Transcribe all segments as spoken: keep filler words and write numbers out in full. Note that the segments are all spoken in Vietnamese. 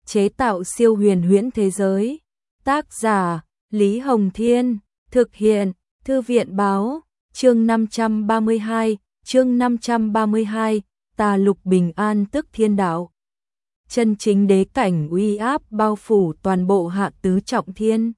chế tạo siêu huyền huyễn thế giới. Tác giả Lý Hồng Thiên, thực hiện Thư viện Báo, chương năm trăm ba mươi hai, chương năm trăm ba mươi hai, Tà Lục Bình An tức thiên đạo. Chân chính đế cảnh uy áp bao phủ toàn bộ Hạng Tứ Trọng Thiên.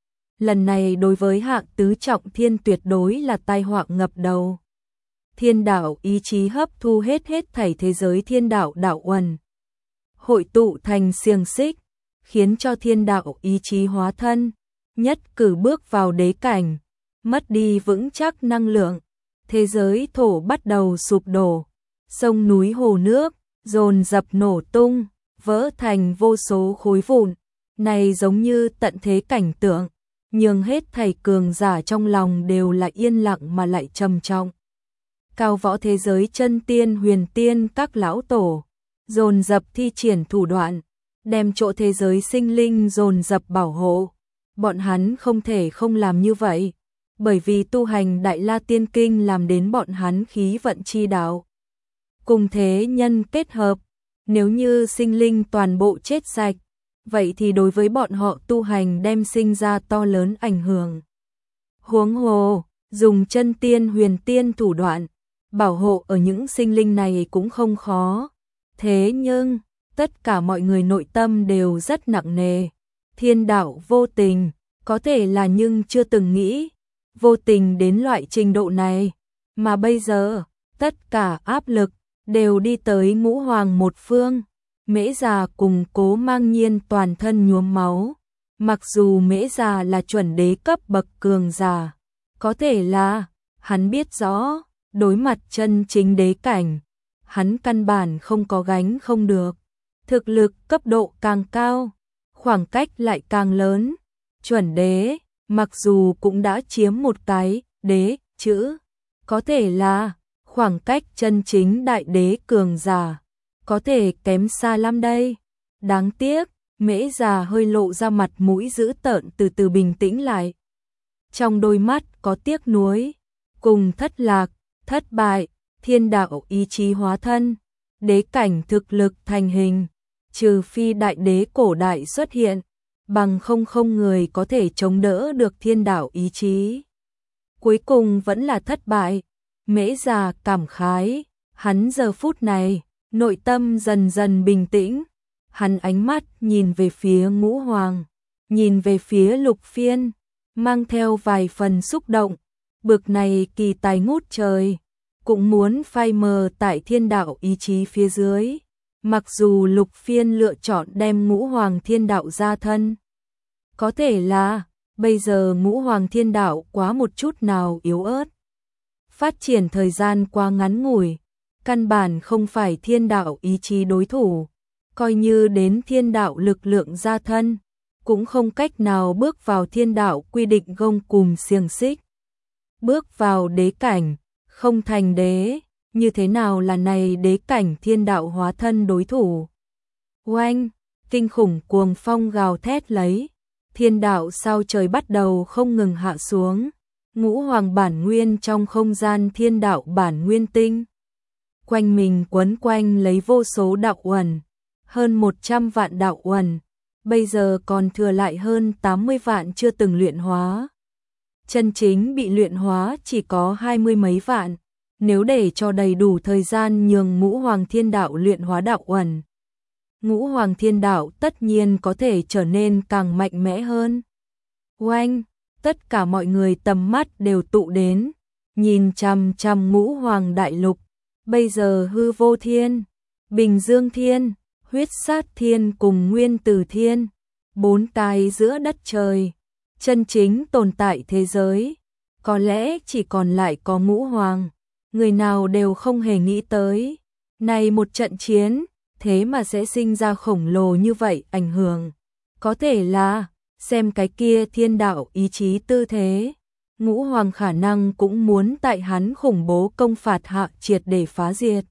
Lần này đối với Hạng Tứ Trọng Thiên tuyệt đối là tai họa ngập đầu. Thiên đạo ý chí hấp thu hết hết thảy thế giới thiên đạo đạo uẩn, hội tụ thành xiềng xích, khiến cho thiên đạo ý chí hóa thân, nhất cử bước vào đế cảnh, mất đi vững chắc năng lượng, thế giới thổ bắt đầu sụp đổ, sông núi hồ nước dồn dập nổ tung, vỡ thành vô số khối vụn. Này giống như tận thế cảnh tượng, nhưng hết thảy cường giả trong lòng đều là yên lặng mà lại trầm trọng. Cao võ thế giới chân tiên huyền tiên các lão tổ dồn dập thi triển thủ đoạn, đem chỗ thế giới sinh linh dồn dập bảo hộ. Bọn hắn không thể không làm như vậy, bởi vì tu hành Đại La Tiên Kinh làm đến bọn hắn khí vận chi đạo. Cùng thế nhân kết hợp, nếu như sinh linh toàn bộ chết sạch, vậy thì đối với bọn họ tu hành đem sinh ra to lớn ảnh hưởng. Huống hồ, dùng chân tiên huyền tiên thủ đoạn, bảo hộ ở những sinh linh này cũng không khó. Thế nhưng, tất cả mọi người nội tâm đều rất nặng nề. Thiên đạo vô tình, có thể là nhưng chưa từng nghĩ, vô tình đến loại trình độ này. Mà bây giờ, tất cả áp lực đều đi tới Ngũ Hoàng một phương. Mễ Già cùng Cố Mang Nhiên toàn thân nhuốm máu. Mặc dù Mễ Già là chuẩn đế cấp bậc cường giả, có thể là hắn biết rõ, đối mặt chân chính đế cảnh, hắn căn bản không có gánh không được. Thực lực cấp độ càng cao, khoảng cách lại càng lớn. Chuẩn đế, mặc dù cũng đã chiếm một cái đế chữ, có thể là khoảng cách chân chính đại đế cường giả, có thể kém xa lắm đây. Đáng tiếc, Mễ Già hơi lộ ra mặt mũi dữ tợn từ từ bình tĩnh lại. Trong đôi mắt có tiếc nuối, cùng thất lạc, thất bại, thiên đạo ý chí hóa thân, đế cảnh thực lực thành hình, trừ phi đại đế cổ đại xuất hiện, bằng không không người có thể chống đỡ được thiên đạo ý chí. Cuối cùng vẫn là thất bại. Mễ Già cảm khái, hắn giờ phút này, nội tâm dần dần bình tĩnh, hắn ánh mắt nhìn về phía Ngũ Hoàng, nhìn về phía Lục Phiên, mang theo vài phần xúc động, bực này kỳ tài ngút trời, cũng muốn phai mờ tại thiên đạo ý chí phía dưới. Mặc dù Lục Phiên lựa chọn đem Ngũ Hoàng thiên đạo ra thân, có thể là bây giờ Ngũ Hoàng thiên đạo quá một chút nào yếu ớt, phát triển thời gian quá ngắn ngủi, căn bản không phải thiên đạo ý chí đối thủ, coi như đến thiên đạo lực lượng ra thân, cũng không cách nào bước vào thiên đạo quy định gông cùm xiềng xích. Bước vào đế cảnh, không thành đế, như thế nào là này đế cảnh thiên đạo hóa thân đối thủ. Oanh, kinh khủng cuồng phong gào thét lấy, thiên đạo sao trời bắt đầu không ngừng hạ xuống. Ngũ Hoàng bản nguyên trong không gian thiên đạo bản nguyên tinh, quanh mình quấn quanh lấy vô số đạo uẩn, hơn một trăm vạn đạo uẩn, bây giờ còn thừa lại hơn tám mươi vạn chưa từng luyện hóa. Chân chính bị luyện hóa chỉ có hai mươi mấy vạn, nếu để cho đầy đủ thời gian nhường Ngũ Hoàng thiên đạo luyện hóa đạo uẩn, Ngũ Hoàng thiên đạo tất nhiên có thể trở nên càng mạnh mẽ hơn. Oanh, tất cả mọi người tầm mắt đều tụ đến, nhìn chằm chằm Ngũ Hoàng đại lục. Bây giờ Hư Vô Thiên, Bình Dương Thiên, Huyết Sát Thiên cùng Nguyên Tử Thiên, bốn cái giữa đất trời, chân chính tồn tại thế giới, có lẽ chỉ còn lại có Ngũ Hoàng. Người nào đều không hề nghĩ tới, này một trận chiến, thế mà sẽ sinh ra khổng lồ như vậy ảnh hưởng. Có thể là, xem cái kia thiên đạo ý chí tư thế, Ngũ Hoàng khả năng cũng muốn tại hắn khủng bố công phạt hạ triệt để phá diệt.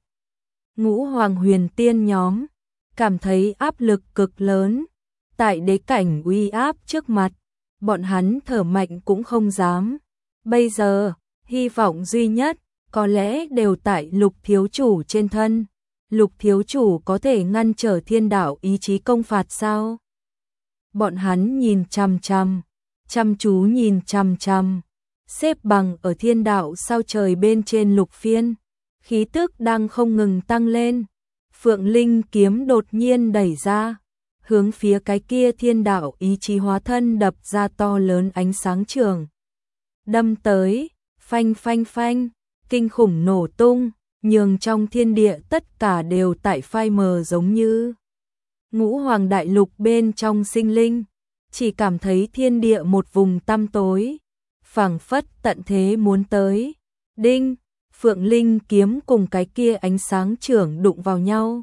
Ngũ Hoàng huyền tiên nhóm, cảm thấy áp lực cực lớn, tại đế cảnh uy áp trước mặt, bọn hắn thở mạnh cũng không dám. Bây giờ, hy vọng duy nhất, có lẽ đều tại Lục thiếu chủ trên thân. Lục thiếu chủ có thể ngăn trở thiên đạo ý chí công phạt sao? Bọn hắn nhìn chằm chằm, chăm chú nhìn chằm chằm, xếp bằng ở thiên đạo sao trời bên trên Lục Phiên, khí tức đang không ngừng tăng lên. Phượng Linh kiếm đột nhiên đẩy ra, hướng phía cái kia thiên đạo ý chí hóa thân đập ra to lớn ánh sáng trường. Đâm tới, phanh phanh phanh, kinh khủng nổ tung, nhường trong thiên địa tất cả đều tại phai mờ giống như Ngũ Hoàng Đại Lục bên trong sinh linh, chỉ cảm thấy thiên địa một vùng tăm tối, phảng phất tận thế muốn tới. Đinh, Phượng Linh kiếm cùng cái kia ánh sáng trưởng đụng vào nhau.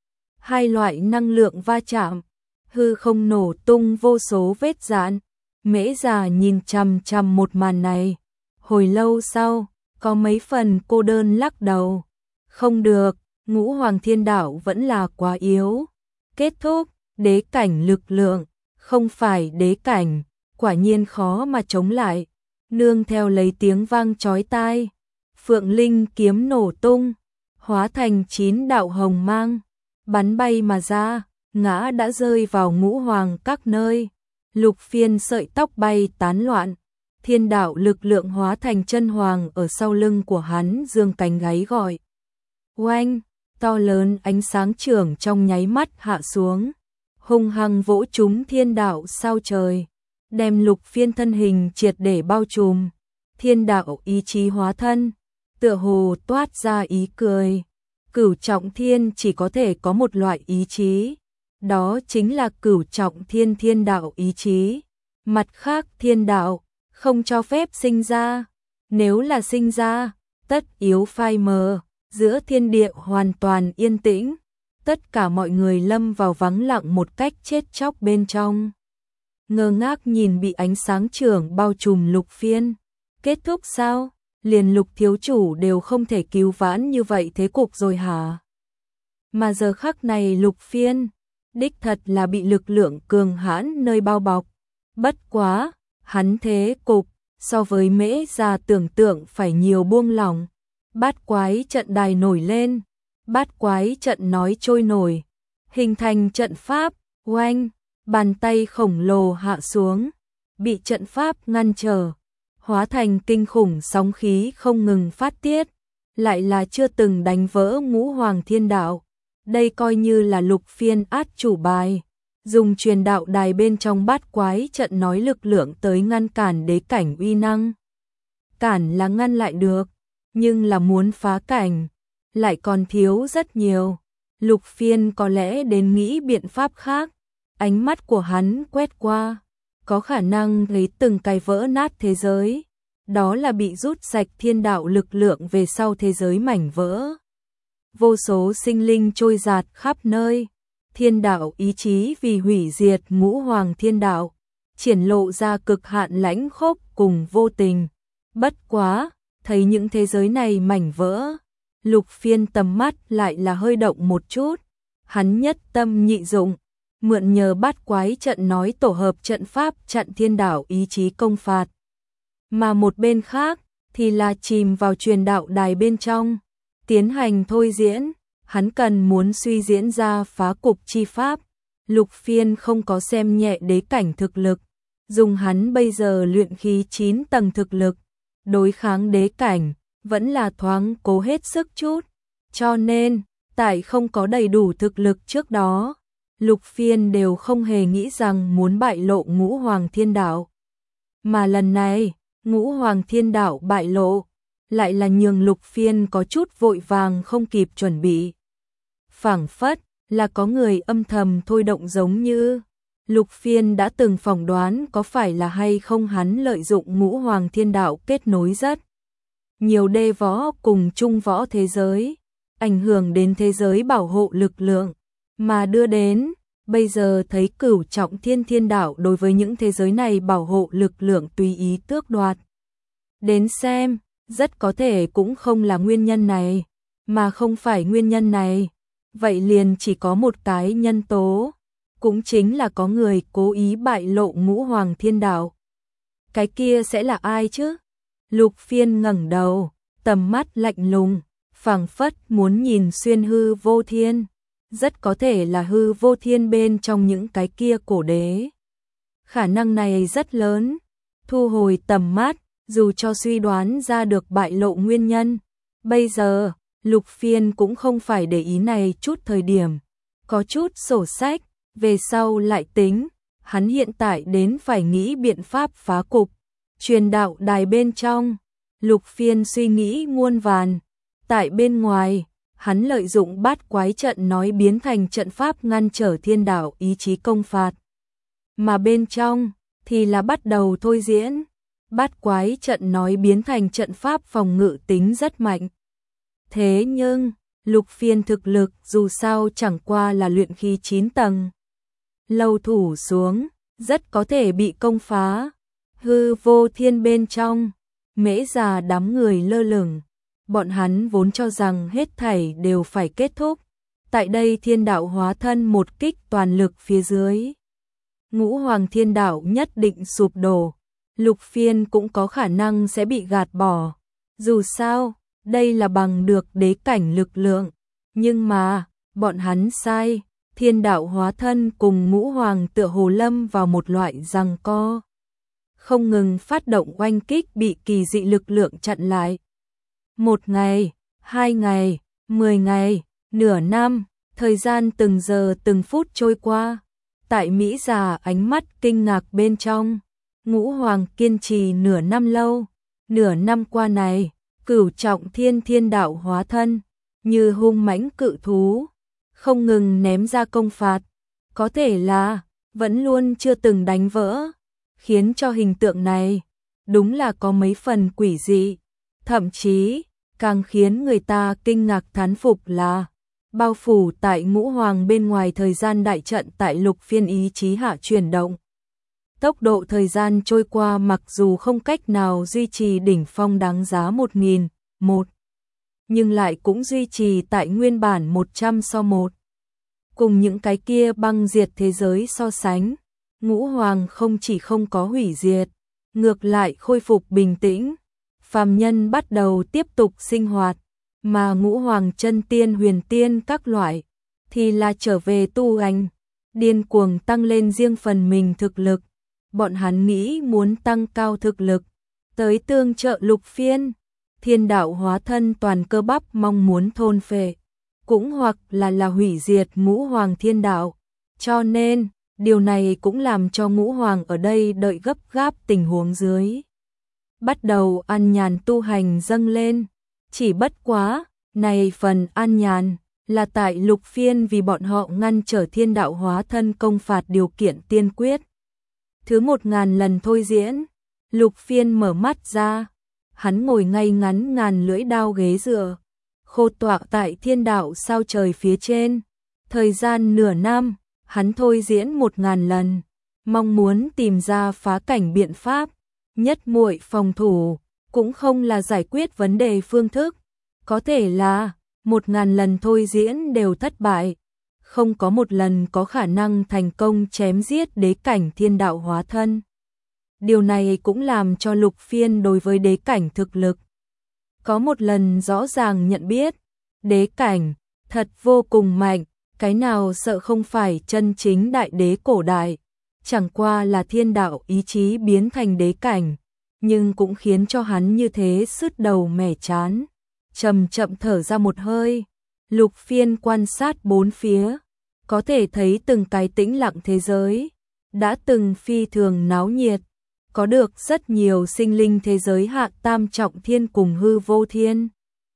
Hai loại năng lượng va chạm, hư không nổ tung vô số vết rạn. Mễ Già nhìn chằm chằm một màn này, hồi lâu sau, có mấy phần cô đơn lắc đầu. Không được, Ngũ Hoàng Thiên Đạo vẫn là quá yếu. Kết thúc, đế cảnh lực lượng, không phải đế cảnh, quả nhiên khó mà chống lại. Nương theo lấy tiếng vang chói tai, Phượng Linh kiếm nổ tung, hóa thành chín đạo hồng mang, bắn bay mà ra, ngã đã rơi vào Ngũ Hoàng các nơi. Lục Phiên sợi tóc bay tán loạn, thiên đạo lực lượng hóa thành chân hoàng ở sau lưng của hắn dương cánh gáy gọi. Oanh, to lớn ánh sáng trưởng trong nháy mắt hạ xuống, hung hăng vỗ trúng thiên đạo sao trời, đem Lục Phiên thân hình triệt để bao trùm. Thiên đạo ý chí hóa thân, tựa hồ toát ra ý cười. Cửu trọng thiên chỉ có thể có một loại ý chí, đó chính là cửu trọng thiên thiên đạo ý chí. Mặt khác thiên đạo không cho phép sinh ra, nếu là sinh ra, tất yếu phai mờ, giữa thiên địa hoàn toàn yên tĩnh, tất cả mọi người lâm vào vắng lặng một cách chết chóc bên trong. Ngơ ngác nhìn bị ánh sáng trưởng bao trùm Lục Phiên. Kết thúc sao? Liền Lục thiếu chủ đều không thể cứu vãn như vậy thế cục rồi hả? Mà giờ khắc này Lục Phiên, đích thật là bị lực lượng cường hãn nơi bao bọc. Bất quá, hắn thế cục, so với Mễ Già tưởng tượng phải nhiều buông lỏng. Bát quái trận đài nổi lên, bát quái trận nói trôi nổi, hình thành trận pháp. Oanh, bàn tay khổng lồ hạ xuống, bị trận pháp ngăn trở, hóa thành kinh khủng sóng khí không ngừng phát tiết, lại là chưa từng đánh vỡ Ngũ Hoàng Thiên Đạo. Đây coi như là Lục Phiên át chủ bài, dùng truyền đạo đài bên trong bát quái trận nói lực lượng tới ngăn cản đế cảnh uy năng. Cản là ngăn lại được, nhưng là muốn phá cảnh, lại còn thiếu rất nhiều. Lục Phiên có lẽ đến nghĩ biện pháp khác, ánh mắt của hắn quét qua, có khả năng thấy từng cái vỡ nát thế giới, đó là bị rút sạch thiên đạo lực lượng về sau thế giới mảnh vỡ. Vô số sinh linh trôi giạt khắp nơi, thiên đạo ý chí vì hủy diệt Ngũ Hoàng Thiên Đạo, triển lộ ra cực hạn lãnh khốc cùng vô tình. Bất quá, thấy những thế giới này mảnh vỡ, Lục Phiên tầm mắt lại là hơi động một chút, hắn nhất tâm nhị dụng, mượn nhờ bát quái trận nói tổ hợp trận pháp chặn thiên đạo ý chí công phạt. Mà một bên khác, thì là chìm vào truyền đạo đài bên trong, tiến hành thôi diễn, hắn cần muốn suy diễn ra phá cục chi pháp. Lục Phiên không có xem nhẹ đế cảnh thực lực, dùng hắn bây giờ luyện khí chín tầng thực lực, đối kháng đế cảnh, vẫn là thoáng cố hết sức chút. Cho nên, tại không có đầy đủ thực lực trước đó, Lục Phiên đều không hề nghĩ rằng muốn bại lộ Ngũ Hoàng Thiên Đạo. Mà lần này, Ngũ Hoàng Thiên Đạo bại lộ, lại là nhường Lục Phiên có chút vội vàng không kịp chuẩn bị. Phảng phất là có người âm thầm thôi động, giống như Lục Phiên đã từng phỏng đoán có phải là hay không hắn lợi dụng Ngũ Hoàng Thiên Đạo kết nối rất nhiều đê võ cùng trung võ thế giới, ảnh hưởng đến thế giới bảo hộ lực lượng, mà đưa đến bây giờ thấy cửu trọng thiên thiên đạo đối với những thế giới này bảo hộ lực lượng tùy ý tước đoạt. Đến xem, rất có thể cũng không là nguyên nhân này, mà không phải nguyên nhân này, vậy liền chỉ có một cái nhân tố, cũng chính là có người cố ý bại lộ Ngũ Hoàng Thiên Đạo. Cái kia sẽ là ai chứ? Lục Phiên ngẩng đầu, tầm mắt lạnh lùng, phảng phất muốn nhìn xuyên hư vô thiên, rất có thể là hư vô thiên bên trong những cái kia cổ đế. Khả năng này rất lớn, thu hồi tầm mắt, dù cho suy đoán ra được bại lộ nguyên nhân. Bây giờ, Lục Phiên cũng không phải để ý này chút thời điểm, có chút sổ sách, về sau lại tính, hắn hiện tại đến phải nghĩ biện pháp phá cục. Truyền đạo đài bên trong, Lục Phiên suy nghĩ muôn vàn, tại bên ngoài, hắn lợi dụng bát quái trận nói biến thành trận pháp ngăn trở thiên đạo ý chí công phạt. Mà bên trong, thì là bắt đầu thôi diễn, bát quái trận nói biến thành trận pháp phòng ngự tính rất mạnh. Thế nhưng, Lục Phiên thực lực dù sao chẳng qua là luyện khí chín tầng. Lâu thủ xuống, rất có thể bị công phá. Hư vô thiên bên trong, Mễ già đám người lơ lửng, bọn hắn vốn cho rằng hết thảy đều phải kết thúc. Tại đây thiên đạo hóa thân một kích toàn lực phía dưới. Ngũ hoàng thiên đạo nhất định sụp đổ, Lục Phiên cũng có khả năng sẽ bị gạt bỏ. Dù sao, đây là bằng được đế cảnh lực lượng, nhưng mà, bọn hắn sai, thiên đạo hóa thân cùng ngũ hoàng tựa hồ lâm vào một loại giằng co. Không ngừng phát động oanh kích bị kỳ dị lực lượng chặn lại. Một ngày, hai ngày, mười ngày, nửa năm, thời gian từng giờ từng phút trôi qua. Tại Mỹ già ánh mắt kinh ngạc bên trong, ngũ hoàng kiên trì nửa năm lâu. Nửa năm qua này, cửu trọng thiên thiên đạo hóa thân, như hung mãnh cự thú, không ngừng ném ra công phạt. Có thể là, vẫn luôn chưa từng đánh vỡ, khiến cho hình tượng này, đúng là có mấy phần quỷ dị. Thậm chí, càng khiến người ta kinh ngạc thán phục là, bao phủ tại ngũ hoàng bên ngoài thời gian đại trận tại Lục Phiên ý chí hạ chuyển động. Tốc độ thời gian trôi qua mặc dù không cách nào duy trì đỉnh phong đáng giá một nghìn, một, nhưng lại cũng duy trì tại nguyên bản một trăm so một. Cùng những cái kia băng diệt thế giới so sánh, ngũ hoàng không chỉ không có hủy diệt, ngược lại khôi phục bình tĩnh. Phàm nhân bắt đầu tiếp tục sinh hoạt, mà ngũ hoàng chân tiên huyền tiên các loại, thì là trở về tu hành, điên cuồng tăng lên riêng phần mình thực lực. Bọn hắn nghĩ muốn tăng cao thực lực, tới tương trợ Lục Phiên, thiên đạo hóa thân toàn cơ bắp mong muốn thôn phệ, cũng hoặc là là hủy diệt ngũ hoàng thiên đạo. Cho nên, điều này cũng làm cho ngũ hoàng ở đây đợi gấp gáp tình huống dưới. Bắt đầu an nhàn tu hành dâng lên, chỉ bất quá, này phần an nhàn, là tại Lục Phiên vì bọn họ ngăn trở thiên đạo hóa thân công phạt điều kiện tiên quyết. Thứ một ngàn lần thôi diễn, Lục Phiên mở mắt ra, hắn ngồi ngay ngắn ngàn lưỡi đao ghế dựa, khô tọa tại thiên đạo sao trời phía trên. Thời gian nửa năm, hắn thôi diễn một ngàn lần, mong muốn tìm ra phá cảnh biện pháp. Nhất muội phòng thủ, cũng không là giải quyết vấn đề phương thức, có thể là một ngàn lần thôi diễn đều thất bại, không có một lần có khả năng thành công chém giết đế cảnh thiên đạo hóa thân. Điều này cũng làm cho Lục Phiên đối với đế cảnh thực lực có một lần rõ ràng nhận biết, đế cảnh thật vô cùng mạnh, cái nào sợ không phải chân chính đại đế cổ đại. Chẳng qua là thiên đạo ý chí biến thành đế cảnh, nhưng cũng khiến cho hắn như thế sứt đầu mẻ chán. Chậm chậm thở ra một hơi, Lục Phiên quan sát bốn phía, có thể thấy từng cái tĩnh lặng thế giới, đã từng phi thường náo nhiệt, có được rất nhiều sinh linh thế giới hạ tam trọng thiên cùng hư vô thiên.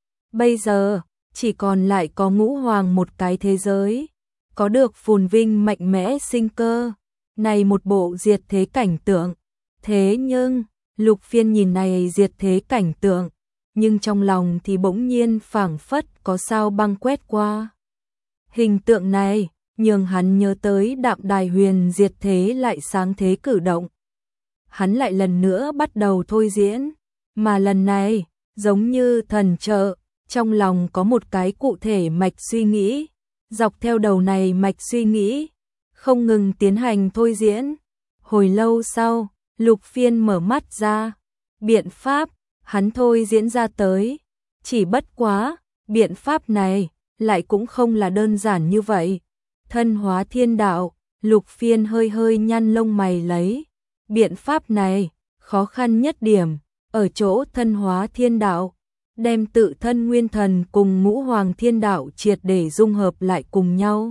Bây giờ, chỉ còn lại có ngũ hoàng một cái thế giới, có được phồn vinh mạnh mẽ sinh cơ. Này một bộ diệt thế cảnh tượng, thế nhưng, Lục Phiên nhìn này diệt thế cảnh tượng, nhưng trong lòng thì bỗng nhiên phảng phất có sao băng quét qua. Hình tượng này, nhường hắn nhớ tới Đạm Đài Huyền diệt thế lại sáng thế cử động. Hắn lại lần nữa bắt đầu thôi diễn, mà lần này, giống như thần trợ, trong lòng có một cái cụ thể mạch suy nghĩ, dọc theo đầu này mạch suy nghĩ, không ngừng tiến hành thôi diễn. Hồi lâu sau, Lục Phiên mở mắt ra, biện pháp, hắn thôi diễn ra tới, chỉ bất quá, biện pháp này lại cũng không là đơn giản như vậy. Thân hóa thiên đạo, Lục Phiên hơi hơi nhăn lông mày lấy. Biện pháp này, khó khăn nhất điểm, ở chỗ thân hóa thiên đạo, đem tự thân nguyên thần cùng ngũ hoàng thiên đạo triệt để dung hợp lại cùng nhau.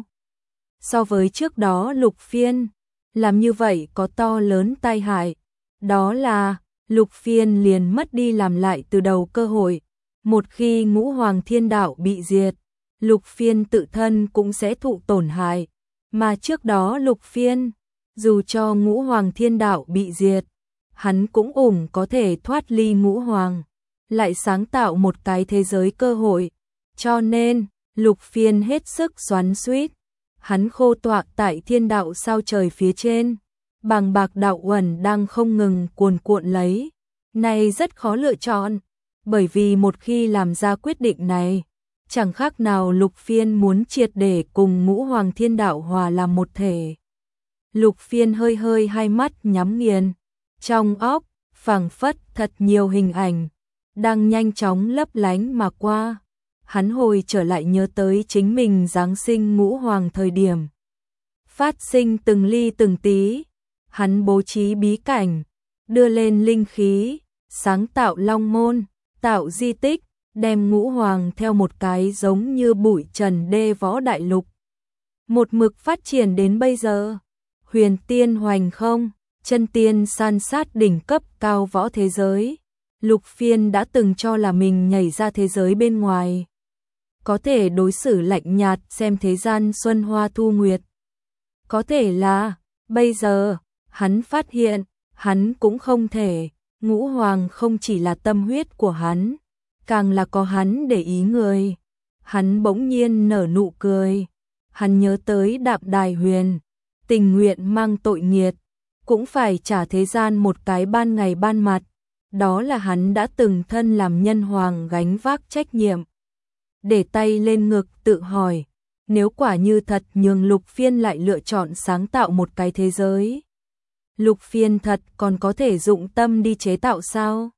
So với trước đó Lục Phiên, làm như vậy có to lớn tai hại, đó là Lục Phiên liền mất đi làm lại từ đầu cơ hội. Một khi ngũ hoàng thiên đạo bị diệt, Lục Phiên tự thân cũng sẽ thụ tổn hại. Mà trước đó Lục Phiên, dù cho ngũ hoàng thiên đạo bị diệt, hắn cũng ủng có thể thoát ly ngũ hoàng, lại sáng tạo một cái thế giới cơ hội. Cho nên, Lục Phiên hết sức xoắn xuýt. Hắn khô tọa tại thiên đạo sao trời phía trên, bàng bạc đạo uẩn đang không ngừng cuồn cuộn lấy. Này rất khó lựa chọn, bởi vì một khi làm ra quyết định này, chẳng khác nào Lục Phiên muốn triệt để cùng ngũ hoàng thiên đạo hòa làm một thể. Lục Phiên hơi hơi hai mắt nhắm nghiền, trong óc phảng phất thật nhiều hình ảnh đang nhanh chóng lấp lánh mà qua. Hắn hồi trở lại nhớ tới chính mình giáng sinh ngũ hoàng thời điểm, phát sinh từng ly từng tí. Hắn bố trí bí cảnh, đưa lên linh khí, sáng tạo long môn, tạo di tích, đem ngũ hoàng theo một cái giống như bụi trần đê võ đại lục, một mực phát triển đến bây giờ. Huyền tiên hoành không, chân tiên san sát đỉnh cấp cao võ thế giới. Lục Phiên đã từng cho là mình nhảy ra thế giới bên ngoài, có thể đối xử lạnh nhạt xem thế gian xuân hoa thu nguyệt. Có thể là, bây giờ, hắn phát hiện, hắn cũng không thể. Ngũ hoàng không chỉ là tâm huyết của hắn, càng là có hắn để ý người. Hắn bỗng nhiên nở nụ cười. Hắn nhớ tới Đạm Đài Huyền, tình nguyện mang tội nghiệt, cũng phải trả thế gian một cái ban ngày ban mặt. Đó là hắn đã từng thân làm nhân hoàng gánh vác trách nhiệm. Để tay lên ngực tự hỏi, nếu quả như thật nhường Lục Phiên lại lựa chọn sáng tạo một cái thế giới, Lục Phiên thật còn có thể dụng tâm đi chế tạo sao?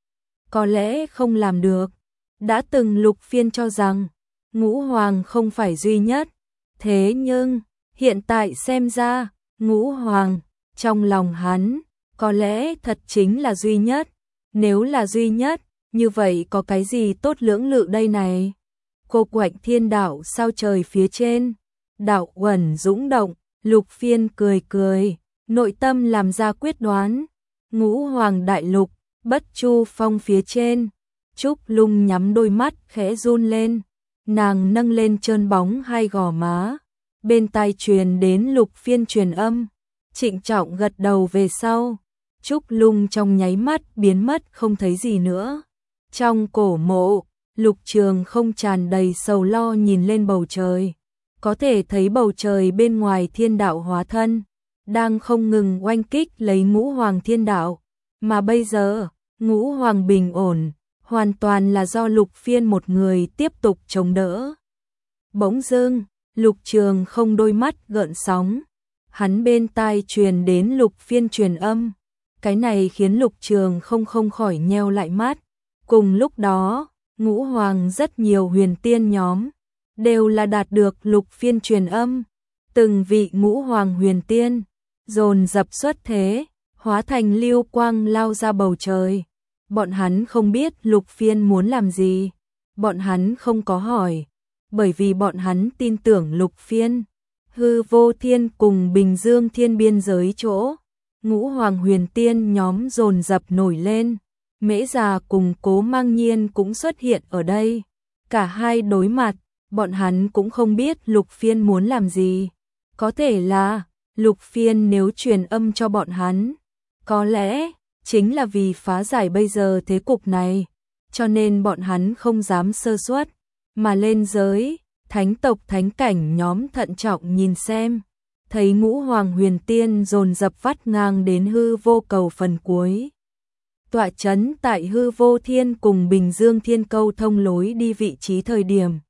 Có lẽ không làm được. Đã từng Lục Phiên cho rằng ngũ hoàng không phải duy nhất, thế nhưng hiện tại xem ra ngũ hoàng trong lòng hắn có lẽ thật chính là duy nhất. Nếu là duy nhất, như vậy có cái gì tốt lưỡng lự đây này? Cô quạnh thiên đạo sao trời phía trên, đạo uẩn dũng động. Lục Phiên cười cười, nội tâm làm ra quyết đoán. Ngũ hoàng đại lục, Bất Chu Phong phía trên, Trúc Lung nhắm đôi mắt khẽ run lên, nàng nâng lên trơn bóng hai gò má, bên tai truyền đến Lục Phiên truyền âm, trịnh trọng gật đầu về sau. Trúc Lung trong nháy mắt biến mất không thấy gì nữa. Trong cổ mộ, Lục Trường không tràn đầy sầu lo nhìn lên bầu trời, có thể thấy bầu trời bên ngoài thiên đạo hóa thân đang không ngừng oanh kích lấy ngũ hoàng thiên đạo, mà bây giờ ngũ hoàng bình ổn, hoàn toàn là do Lục Phiên một người tiếp tục chống đỡ. Bỗng dưng, Lục Trường không đôi mắt gợn sóng, hắn bên tai truyền đến Lục Phiên truyền âm, cái này khiến Lục Trường không không khỏi nheo lại mắt. Cùng lúc đó, ngũ hoàng rất nhiều huyền tiên nhóm đều là đạt được Lục Phiên truyền âm, từng vị ngũ hoàng huyền tiên dồn dập xuất thế, hóa thành lưu quang lao ra bầu trời. Bọn hắn không biết Lục Phiên muốn làm gì, bọn hắn không có hỏi, bởi vì bọn hắn tin tưởng Lục Phiên. Hư Vô Thiên cùng Bình Dương Thiên biên giới chỗ, ngũ hoàng huyền tiên nhóm dồn dập nổi lên. Mễ Già cùng Cố Mang Nhiên cũng xuất hiện ở đây. Cả hai đối mặt, bọn hắn cũng không biết Lục Phiên muốn làm gì. Có thể là Lục Phiên nếu truyền âm cho bọn hắn, có lẽ chính là vì phá giải bây giờ thế cục này, cho nên bọn hắn không dám sơ suất, mà lên giới. Thánh tộc thánh cảnh nhóm thận trọng nhìn xem, thấy ngũ hoàng huyền tiên dồn dập vắt ngang đến hư vô cầu phần cuối. Tọa chấn tại Hư Vô Thiên cùng Bình Dương Thiên câu thông lối đi vị trí thời điểm,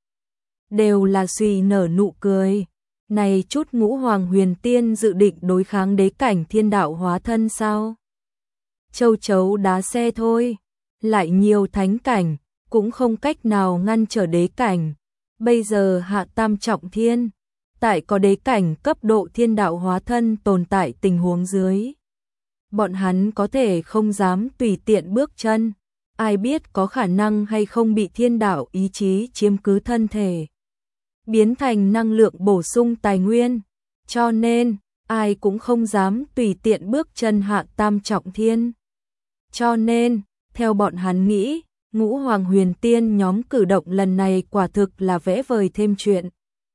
đều là suy nở nụ cười. Này chút ngũ hoàng huyền tiên dự định đối kháng đế cảnh thiên đạo hóa thân sao? Châu chấu đá xe thôi, lại nhiều thánh cảnh, cũng không cách nào ngăn trở đế cảnh. Bây giờ hạ tam trọng thiên, tại có đế cảnh cấp độ thiên đạo hóa thân tồn tại tình huống dưới. Bọn hắn có thể không dám tùy tiện bước chân, ai biết có khả năng hay không bị thiên đạo ý chí chiếm cứ thân thể, biến thành năng lượng bổ sung tài nguyên, cho nên ai cũng không dám tùy tiện bước chân hạ tam trọng thiên. Cho nên, theo bọn hắn nghĩ, Ngũ Hoàng Huyền Tiên nhóm cử động lần này quả thực là vẽ vời thêm chuyện.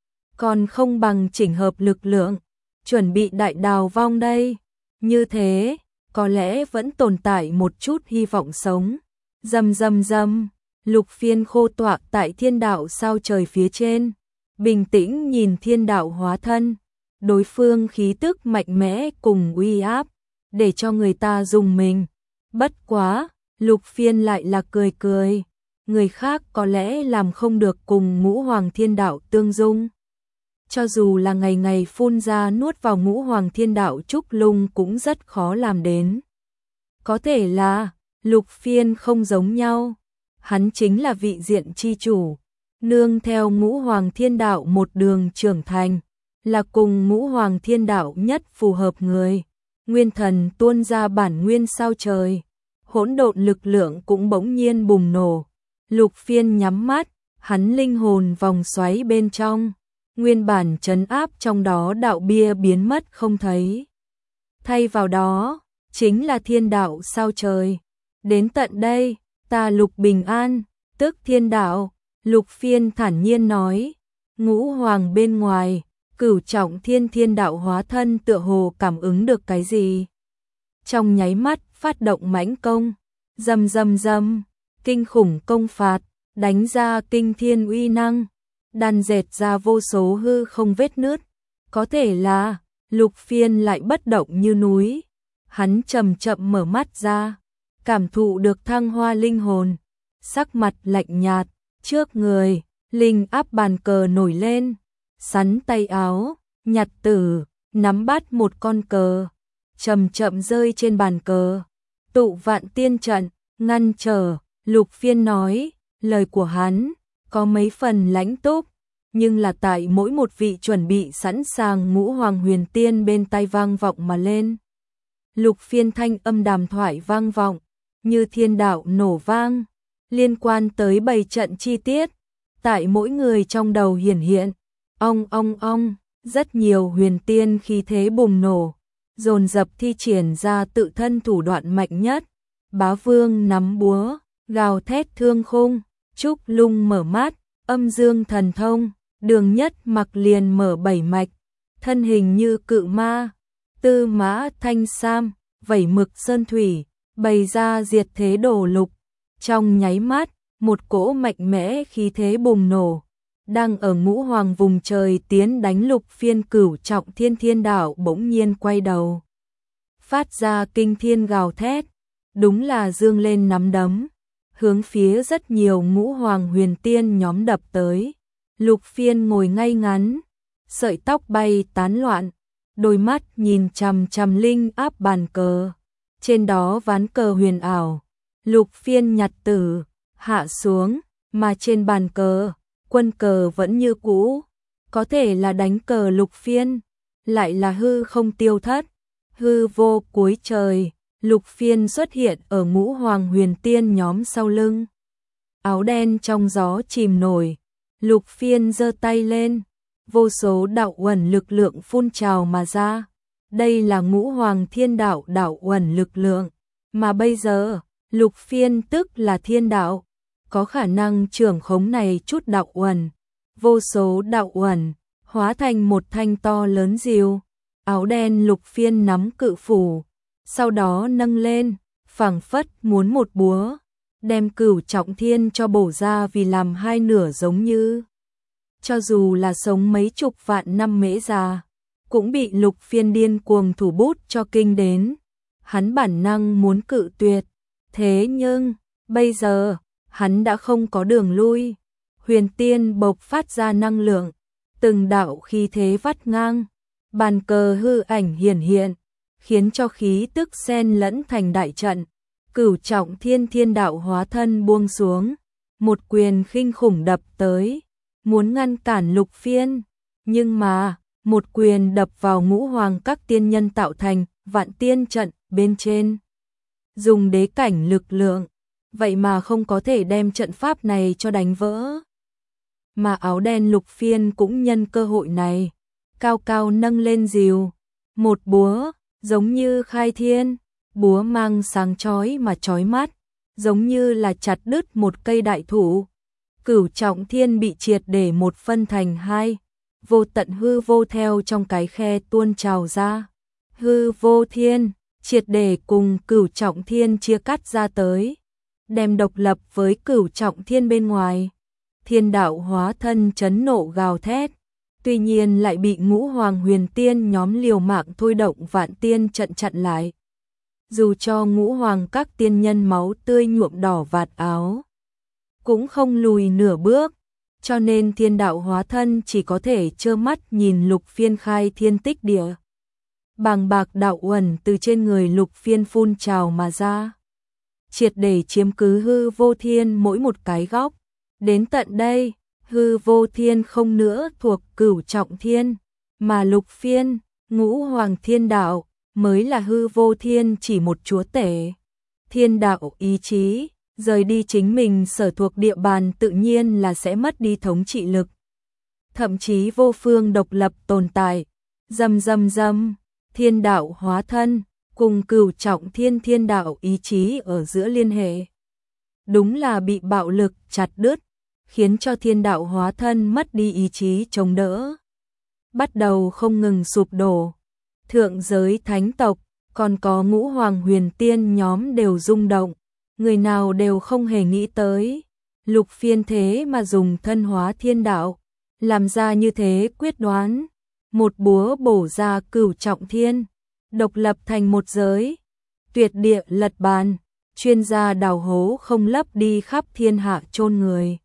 Còn không bằng chỉnh hợp lực lượng, chuẩn bị đại đào vong đây. Như thế, có lẽ vẫn tồn tại một chút hy vọng sống. Rầm rầm rầm, Lục Phiên khô tọa tại thiên đạo sao trời phía trên, bình tĩnh nhìn thiên đạo hóa thân. Đối phương khí tức mạnh mẽ cùng uy áp, để cho người ta dùng mình. Bất quá, Lục Phiên lại là cười cười. Người khác có lẽ làm không được cùng Ngũ Hoàng Thiên Đạo tương dung. Cho dù là ngày ngày phun ra nuốt vào Ngũ Hoàng Thiên Đạo trúc lung cũng rất khó làm đến. Có thể là, Lục Phiên không giống nhau. Hắn chính là vị diện chi chủ, nương theo Ngũ Hoàng Thiên Đạo một đường trưởng thành, là cùng Ngũ Hoàng Thiên Đạo nhất phù hợp người. Nguyên thần tuôn ra bản nguyên sao trời, hỗn độn lực lượng cũng bỗng nhiên bùng nổ. Lục Phiên nhắm mắt, hắn linh hồn vòng xoáy bên trong, nguyên bản trấn áp trong đó đạo bia biến mất không thấy. Thay vào đó, chính là thiên đạo sao trời. Đến tận đây, ta Lục bình an, tức thiên đạo, Lục Phiên thản nhiên nói. Ngũ Hoàng bên ngoài, Cửu trọng thiên thiên đạo hóa thân tựa hồ cảm ứng được cái gì. Trong nháy mắt phát động mãnh công, rầm rầm rầm, kinh khủng công phạt, đánh ra kinh thiên uy năng, đan dệt ra vô số hư không vết nứt. Có thể là, Lục Phiên lại bất động như núi. Hắn chậm chậm mở mắt ra, cảm thụ được thăng hoa linh hồn, sắc mặt lạnh nhạt, trước người, linh áp bàn cờ nổi lên. Sắn tay áo, nhặt tử, nắm bắt một con cờ, chậm chậm rơi trên bàn cờ. Tụ vạn tiên trận, ngăn trở. Lục Phiên nói, lời của hắn có mấy phần lãnh túc, nhưng là tại mỗi một vị chuẩn bị sẵn sàng Ngũ Hoàng Huyền Tiên bên tai vang vọng mà lên. Lục Phiên thanh âm đàm thoại vang vọng, như thiên đạo nổ vang, liên quan tới bảy trận chi tiết, tại mỗi người trong đầu hiển hiện. Ong ong ong, rất nhiều huyền tiên khí thế bùng nổ, dồn dập thi triển ra tự thân thủ đoạn mạnh nhất. Bá Vương nắm búa, gào thét thương khung, Trúc Lung mở mắt, âm dương thần thông, Đường Nhất Mặc liền mở bảy mạch, thân hình như cự ma, Tư Mã Thanh Sam, vẩy mực sơn thủy, bày ra diệt thế đổ lục. Trong nháy mắt, một cỗ mạnh mẽ khí thế bùng nổ, đang ở Ngũ Hoàng vùng trời tiến đánh Lục Phiên. Cửu trọng thiên thiên đạo bỗng nhiên quay đầu, phát ra kinh thiên gào thét, đúng là dương lên nắm đấm, hướng phía rất nhiều Ngũ Hoàng Huyền Tiên nhóm đập tới. Lục Phiên ngồi ngay ngắn, sợi tóc bay tán loạn, đôi mắt nhìn chằm chằm linh áp bàn cờ, trên đó ván cờ huyền ảo. Lục Phiên nhặt tử, hạ xuống, mà trên bàn cờ, quân cờ vẫn như cũ. Có thể là đánh cờ Lục Phiên, lại là hư không tiêu thất, hư vô cuối trời. Lục Phiên xuất hiện ở Ngũ Hoàng Huyền Tiên nhóm sau lưng, áo đen trong gió chìm nổi. Lục Phiên giơ tay lên, vô số đạo uẩn lực lượng phun trào mà ra. Đây là Ngũ Hoàng Thiên Đạo đạo uẩn lực lượng, mà bây giờ, Lục Phiên tức là thiên đạo, có khả năng trưởng khống này chút đạo uẩn. Vô số đạo uẩn hóa thành một thanh to lớn diều, áo đen Lục Phiên nắm cự phủ, sau đó nâng lên, phảng phất muốn một búa, đem Cửu trọng thiên cho bổ ra vì làm hai nửa, giống như cho dù là sống mấy chục vạn năm mễ già, cũng bị Lục Phiên điên cuồng thủ bút cho kinh đến. Hắn bản năng muốn cự tuyệt, thế nhưng bây giờ hắn đã không có đường lui. Huyền Tiên bộc phát ra năng lượng, từng đạo khí thế vắt ngang, bàn cờ hư ảnh hiển hiện, khiến cho khí tức xen lẫn thành đại trận. Cửu trọng thiên thiên đạo hóa thân buông xuống, một quyền khinh khủng đập tới, muốn ngăn cản Lục Phiên, nhưng mà, một quyền đập vào ngũ hoàng các tiên nhân tạo thành vạn tiên trận bên trên. Dùng đế cảnh lực lượng, vậy mà không có thể đem trận pháp này cho đánh vỡ. Mà áo đen Lục Phiên cũng nhân cơ hội này, cao cao nâng lên rìu, một búa, giống như khai thiên, búa mang sáng chói mà chói mắt, giống như là chặt đứt một cây đại thụ. Cửu Trọng Thiên bị triệt để một phân thành hai, vô tận hư vô theo trong cái khe tuôn trào ra. Hư vô thiên, triệt để cùng Cửu Trọng Thiên chia cắt ra tới, đem độc lập với Cửu Trọng Thiên bên ngoài. Thiên đạo hóa thân chấn nộ gào thét, tuy nhiên lại bị ngũ hoàng huyền tiên nhóm liều mạng thôi động vạn tiên trận chặn lại. Dù cho ngũ hoàng các tiên nhân máu tươi nhuộm đỏ vạt áo, cũng không lùi nửa bước, cho nên thiên đạo hóa thân chỉ có thể trơ mắt nhìn Lục Phiên khai thiên tích địa. Bàng bạc đạo uẩn từ trên người Lục Phiên phun trào mà ra, triệt để chiếm cứ hư vô thiên mỗi một cái góc. Đến tận đây, hư vô thiên không nữa thuộc Cửu Trọng Thiên, mà Lục Phiên, ngũ hoàng thiên đạo, mới là hư vô thiên chỉ một chúa tể. Thiên đạo ý chí, rời đi chính mình sở thuộc địa bàn tự nhiên là sẽ mất đi thống trị lực. Thậm chí vô phương độc lập tồn tại. Dầm dầm dầm, thiên đạo hóa thân, cùng Cửu Trọng Thiên thiên đạo ý chí ở giữa liên hệ. Đúng là bị bạo lực chặt đứt, khiến cho thiên đạo hóa thân mất đi ý chí chống đỡ. Bắt đầu không ngừng sụp đổ. Thượng giới thánh tộc, còn có ngũ hoàng huyền tiên nhóm đều rung động, người nào đều không hề nghĩ tới. Lục Phiên thế mà dùng thân hóa thiên đạo, làm ra như thế quyết đoán, một búa bổ ra Cửu Trọng Thiên, độc lập thành một giới, tuyệt địa lật bàn, chuyên gia đào hố không lấp đi khắp thiên hạ chôn người.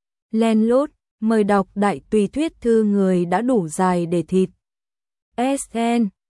Len lút, mời đọc đại tùy thuyết thư người đã đủ dài để thịt. ét en